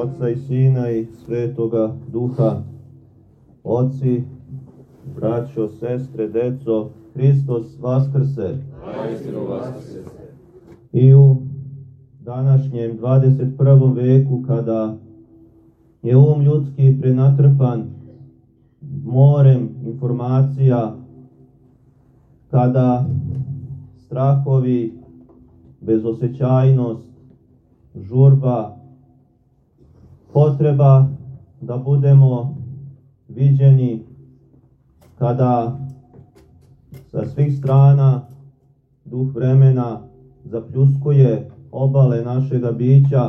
Oca i Sina i Svetoga Duha. Oci, braćo, sestre, deco, Hristos vaskrse. I u današnjem 21. veku, kada je ljudski prenatrpan morem informacija, kada strahovi, bezosećajnost, žurba, potreba da budemo viđeni, kada sa svih strana duh vremena zapljuskuje obale našega bića,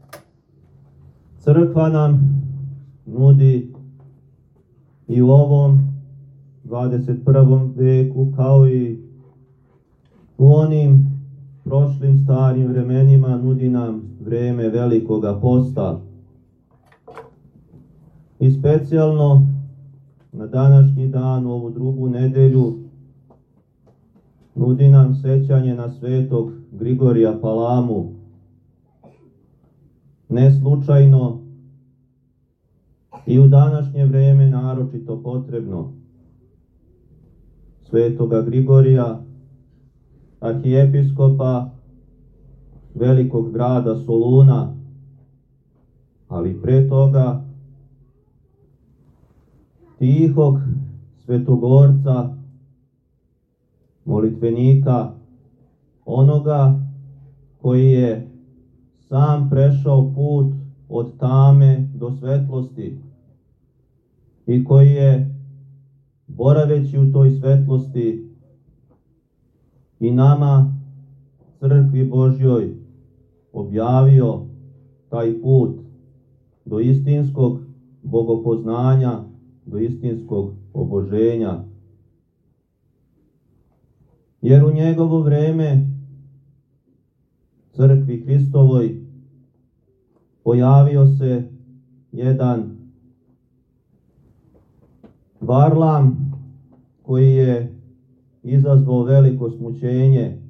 crkva nam nudi i u ovom 21. veku, kao i u onim prošlim starim vremenima, nudi nam vreme velikoga posta. I specijalno na današnji dan, u ovu drugu nedelju, nudi nam sećanje na svetog Grigorija Palamu. Ne slučajno i u današnje vreme naročito potrebno. Svetoga Grigorija, arhijepiskopa velikog grada Soluna, ali pre toga tihog svetogorca, molitvenika, onoga koji je sam prešao put od tame do svetlosti i koji je, boraveći u toj svetlosti, i nama, crkvi Božjoj, objavio taj put do istinskog bogopoznanja, do istinskog oboženja. Jer u njegovo vreme crkvi Hristovoj pojavio se jedan Varlam koji je izazvao veliko smućenje.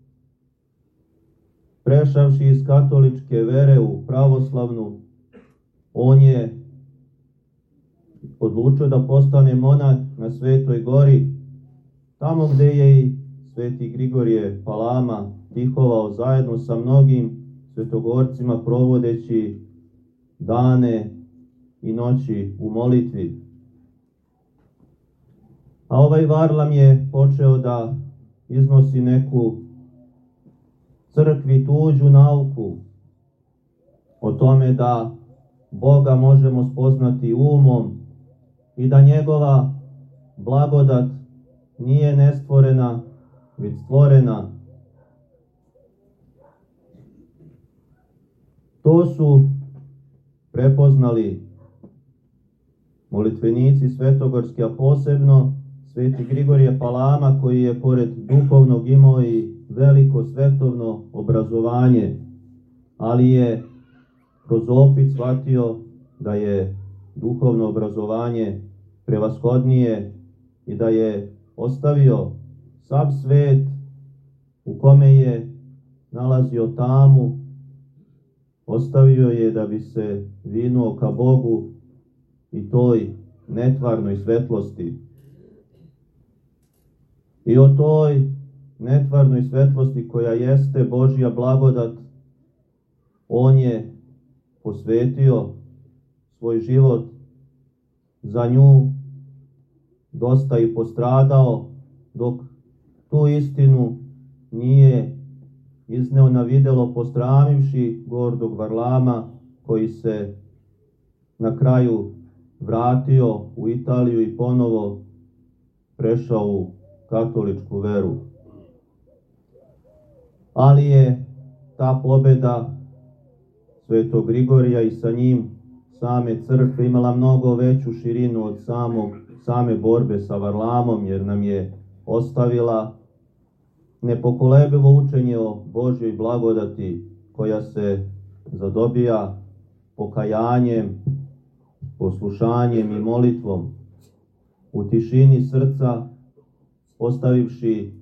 Prešavši iz katoličke vere u pravoslavnu, on je odlučio da postane monah na Svetoj gori, tamo gde je i sveti Grigorije Palama tihovao zajedno sa mnogim svetogorcima, provodeći dane i noći u molitvi. A ovaj Varlam je počeo da iznosi neku crkvi tuđu nauku o tome da Boga možemo spoznati umom i da njegova blagodat nije nestvorena, već stvorena. To su prepoznali molitvenici svetogorski, a posebno sveti Grigorije Palama, koji je pored duhovnog imao i veliko svetovno obrazovanje, ali je kroz opit shvatio da je duhovno obrazovanje prevashodnije i da je ostavio sav svet u kome je nalazio tamu, ostavio je da bi se vinuo ka Bogu i toj netvarnoj svetlosti. I o toj netvarnoj svetlosti koja jeste Božja blagodat, on je posvetio svoj život, za nju dosta i postradao, dok tu istinu nije izneo na videlo, posramivši gordog Varlama, koji se na kraju vratio u Italiju i ponovo prešao u katoličku veru. Ali je ta pobeda svetog Grigorija i sa njim same crkve imala mnogo veću širinu od same borbe sa Varlamom, jer nam je ostavila nepokolebivo učenje o Božjoj blagodati, koja se zadobija pokajanjem, poslušanjem i molitvom. U tišini srca, postavivši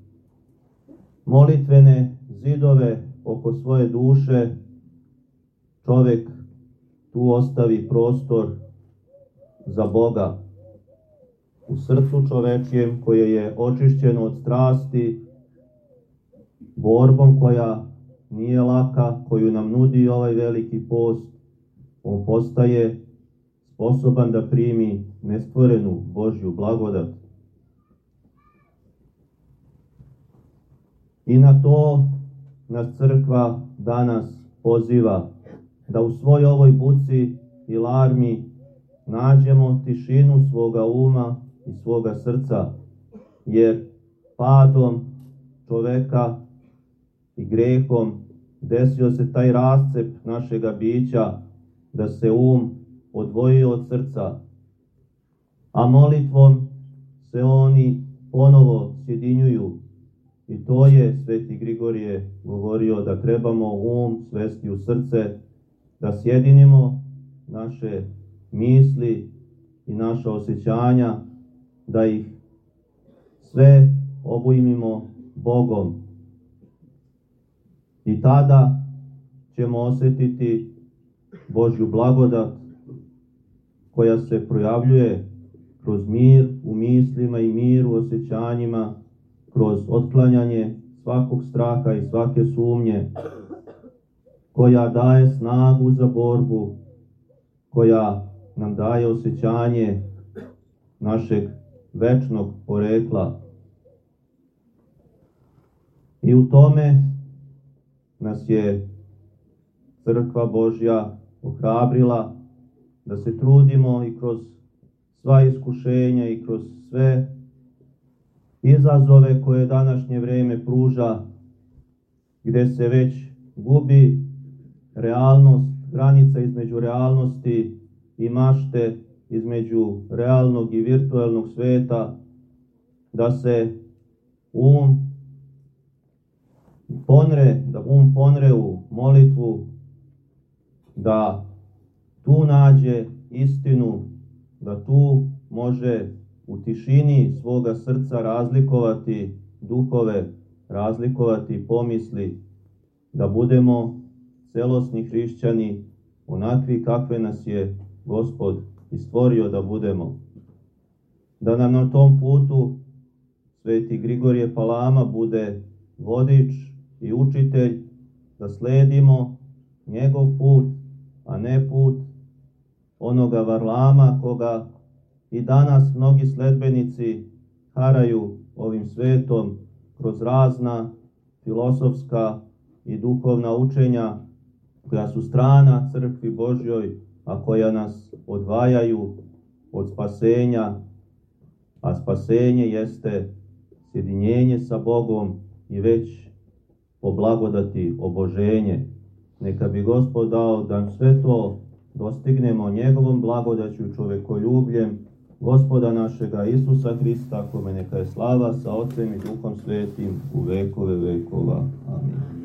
molitvene zidove oko svoje duše, čovek tu ostavi prostor za Boga u srcu čovečijem koje je očišćeno od strasti, borbom koja nije laka, koju nam nudi ovaj veliki post. On postaje sposoban da primi nestvorenu Božju blagodat. I na to nas crkva danas poziva, da u svoj ovoj buci i larmi nađemo tišinu svoga uma i svoga srca, jer padom čoveka i grehom desio se taj rascep našega bića, da se odvojio od srca, a molitvom se oni ponovo sjedinjuju. I to je sveti Grigorije govorio, da trebamo svesti u srce, da sjedinimo naše misli i naša osjećanja, da ih sve obujmimo Bogom. I tada ćemo osjetiti Božju blagodat koja se projavljuje kroz mir u mislima i mir u osjećanjima, kroz otklanjanje svakog straha i svake sumnje, koja daje snagu za borbu, koja nam daje osjećanje našeg večnog porekla. I u tome nas je Crkva Božja ohrabrila da se trudimo i kroz sva iskušenja i kroz sve izazove koje današnje vrijeme pruža, gdje se već gubi realnost, granica između realnosti i mašte, između realnog i virtualnog sveta, da se um ponre u molitvu, da tu nađe istinu, da tu može u tišini svoga srca razlikovati duhove, razlikovati pomisli, da budemo celosni hrišćani, onakvi kakve nas je Gospod i stvorio da budemo. Da nam na tom putu sveti Grigorije Palama bude vodič i učitelj, da sledimo njegov put, a ne put onoga Varlama koga i danas mnogi sledbenici haraju ovim svetom kroz razna filosofska i duhovna učenja koja su strana Crkvi Božjoj, a koja nas odvajaju od spasenja, a spasenje jeste sjedinjenje sa Bogom i već po blagodati oboženje. Neka bi Gospod dao da sve to dostignemo njegovom blagodaću, čovekoljubljem Gospoda našega Isusa Hrista, kome neka je slava sa Otcem i Duhom Svetim u vekove vekova. Amin.